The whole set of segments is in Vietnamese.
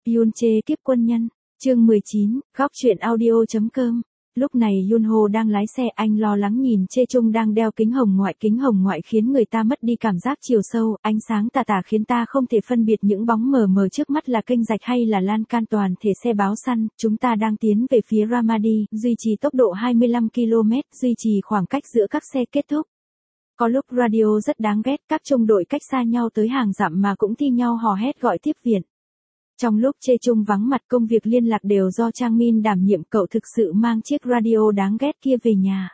Yoon Jae kiếp quân nhân, chương 19, góc truyện audio.com. Lúc này Yoon Ho đang lái xe, anh lo lắng nhìn Chê Chung đang đeo kính hồng ngoại khiến người ta mất đi cảm giác chiều sâu, ánh sáng tà tà khiến ta không thể phân biệt những bóng mờ mờ trước mắt là kênh rạch hay là lan can. Toàn thể xe báo săn, chúng ta đang tiến về phía Ramadi, duy trì tốc độ 25 km, duy trì khoảng cách giữa các xe kết thúc. Có lúc radio rất đáng ghét, các trung đội cách xa nhau tới hàng dặm mà cũng thi nhau hò hét gọi tiếp viện. Trong lúc Chê Chung vắng mặt, công việc liên lạc đều do Trang Min đảm nhiệm. Cậu thực sự mang chiếc radio đáng ghét kia về nhà.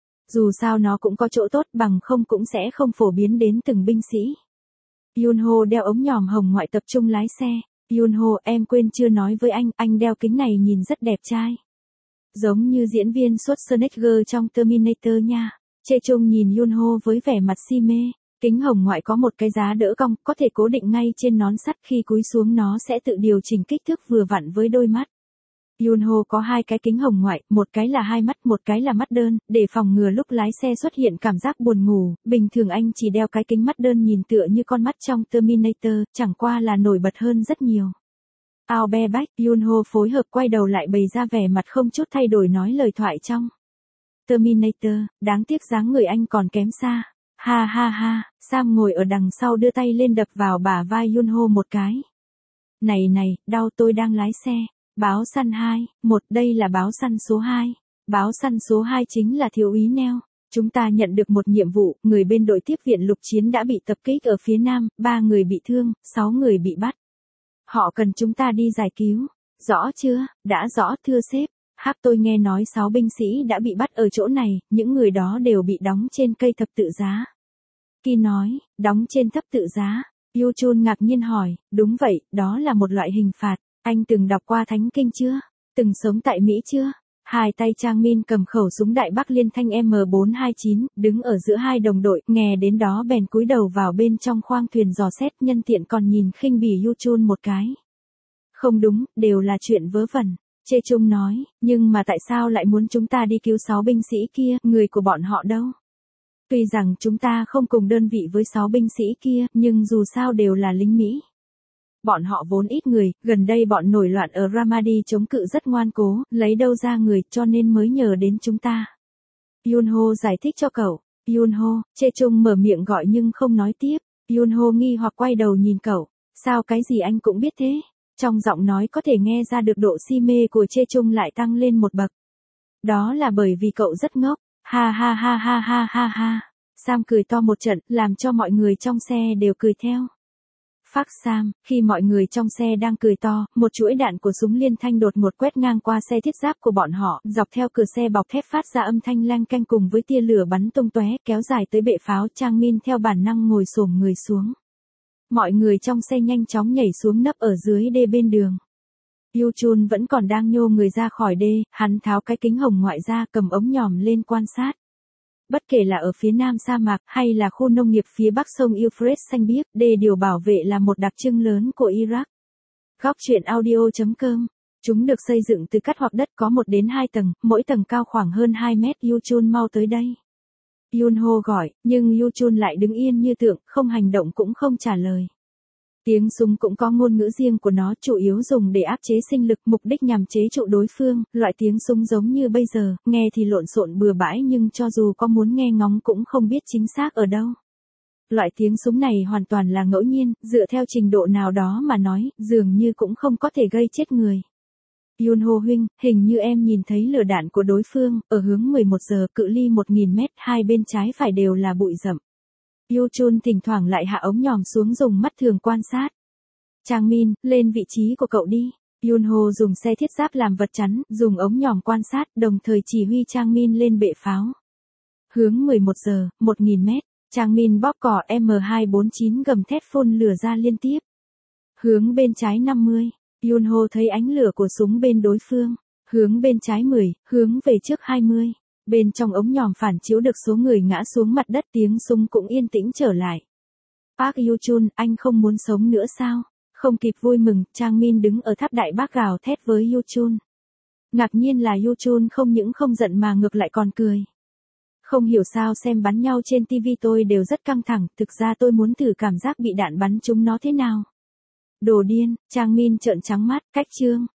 Dù sao nó cũng có chỗ tốt, bằng không cũng sẽ không phổ biến đến từng binh sĩ. Yoon Ho đeo ống nhòm hồng ngoại tập trung lái xe. Yoon Ho, em quên chưa nói với anh đeo kính này nhìn rất đẹp trai. Giống như diễn viên Schwarzenegger trong Terminator nha. Chê Chung nhìn Yoon Ho với vẻ mặt si mê. Kính hồng ngoại có một cái giá đỡ cong, có thể cố định ngay trên nón sắt, khi cúi xuống nó sẽ tự điều chỉnh kích thước vừa vặn với đôi mắt. Yoon Ho có hai cái kính hồng ngoại, một cái là hai mắt, một cái là mắt đơn, để phòng ngừa lúc lái xe xuất hiện cảm giác buồn ngủ. Bình thường anh chỉ đeo cái kính mắt đơn nhìn tựa như con mắt trong Terminator, chẳng qua là nổi bật hơn rất nhiều. Ao be bách, Yoon Ho phối hợp quay đầu lại bày ra vẻ mặt không chút thay đổi nói lời thoại trong Terminator, đáng tiếc dáng người anh còn kém xa. Ha ha ha, Sam ngồi ở đằng sau đưa tay lên đập vào bả vai Yoon Ho một cái. Này, đau, tôi đang lái xe. Báo săn 2, 1, đây là báo săn số 2. Báo săn số 2 chính là thiếu úy Neo. Chúng ta nhận được một nhiệm vụ, người bên đội tiếp viện lục chiến đã bị tập kích ở phía nam, 3 người bị thương, 6 người bị bắt. Họ cần chúng ta đi giải cứu. Rõ chưa? Đã rõ thưa sếp. Tôi nghe nói 6 binh sĩ đã bị bắt ở chỗ này, những người đó đều bị đóng trên cây thập tự giá. Ki nói, đóng trên thập tự giá. Yoo Chun ngạc nhiên hỏi, đúng vậy, đó là một loại hình phạt. Anh từng đọc qua Thánh Kinh chưa? Từng sống tại Mỹ chưa? Hai tay Trang Min cầm khẩu súng đại bác liên thanh M429, đứng ở giữa hai đồng đội, nghe đến đó bèn cúi đầu vào bên trong khoang thuyền dò xét, nhân tiện còn nhìn khinh bỉ Yoo Chun một cái. Không đúng, đều là chuyện vớ vẩn. Chê Chung nói, nhưng mà tại sao lại muốn chúng ta đi cứu 6 binh sĩ kia, người của bọn họ đâu? Tuy rằng chúng ta không cùng đơn vị với 6 binh sĩ kia, nhưng dù sao đều là lính Mỹ. Bọn họ vốn ít người, gần đây bọn nổi loạn ở Ramadi chống cự rất ngoan cố, lấy đâu ra người, cho nên mới nhờ đến chúng ta. Yoon Ho giải thích cho cậu. Yoon Ho, Chê Chung mở miệng gọi nhưng không nói tiếp. Yoon Ho nghi hoặc quay đầu nhìn cậu. Sao cái gì anh cũng biết thế? Trong giọng nói có thể nghe ra được độ si mê của Chê Chung lại tăng lên một bậc. Đó là bởi vì cậu rất ngốc. Ha ha ha ha ha ha ha. Sam cười to một trận, làm cho mọi người trong xe đều cười theo. Phác Sam, khi mọi người trong xe đang cười to, một chuỗi đạn của súng liên thanh đột ngột quét ngang qua xe thiết giáp của bọn họ, dọc theo cửa xe bọc thép phát ra âm thanh leng keng cùng với tia lửa bắn tung tóe, kéo dài tới bệ pháo. Trang Min theo bản năng ngồi xổm người xuống. Mọi người trong xe nhanh chóng nhảy xuống nấp ở dưới đê bên đường. Yoo Chun vẫn còn đang nhô người ra khỏi đê, hắn tháo cái kính hồng ngoại ra, cầm ống nhòm lên quan sát. Bất kể là ở phía nam sa mạc hay là khu nông nghiệp phía bắc sông Euphrates xanh biếc, đê điều bảo vệ là một đặc trưng lớn của Iraq. Góc truyện audio.com. Chúng được xây dựng từ cát hoặc đất, có 1 đến 2 tầng, mỗi tầng cao khoảng hơn 2 mét. Yoo Chun mau tới đây. Yoon Ho gọi, nhưng Yoo Chun lại đứng yên như tượng, không hành động cũng không trả lời. Tiếng súng cũng có ngôn ngữ riêng của nó, chủ yếu dùng để áp chế sinh lực, mục đích nhằm chế trụ đối phương. Loại tiếng súng giống như bây giờ, nghe thì lộn xộn bừa bãi nhưng cho dù có muốn nghe ngóng cũng không biết chính xác ở đâu. Loại tiếng súng này hoàn toàn là ngẫu nhiên, dựa theo trình độ nào đó mà nói, dường như cũng không có thể gây chết người. Yoon Ho huynh, hình như em nhìn thấy lửa đạn của đối phương, ở hướng 11 giờ, cự ly 1000 mét, hai bên trái phải đều là bụi rậm. Yoo Chun thỉnh thoảng lại hạ ống nhòm xuống dùng mắt thường quan sát. Trang Min, lên vị trí của cậu đi. Yoon Ho dùng xe thiết giáp làm vật chắn, dùng ống nhòm quan sát, đồng thời chỉ huy Trang Min lên bệ pháo. Hướng 11 giờ, 1000 mét, Trang Min bóp cò M249 gầm thét phun lửa ra liên tiếp. Hướng bên trái 50. Yoon Ho thấy ánh lửa của súng bên đối phương. Hướng bên trái 10, hướng về trước 20. Bên trong ống nhòm phản chiếu được số người ngã xuống mặt đất, tiếng súng cũng yên tĩnh trở lại. Park Yoo Chun, anh không muốn sống nữa sao? Không kịp vui mừng, Trang Min đứng ở tháp đại bác gào thét với Yoo Chun. Ngạc nhiên là Yoo Chun không những không giận mà ngược lại còn cười. Không hiểu sao xem bắn nhau trên TV tôi đều rất căng thẳng, thực ra tôi muốn thử cảm giác bị đạn bắn trúng nó thế nào. Đồ điên, Trang Min trợn trắng mắt, cách chương.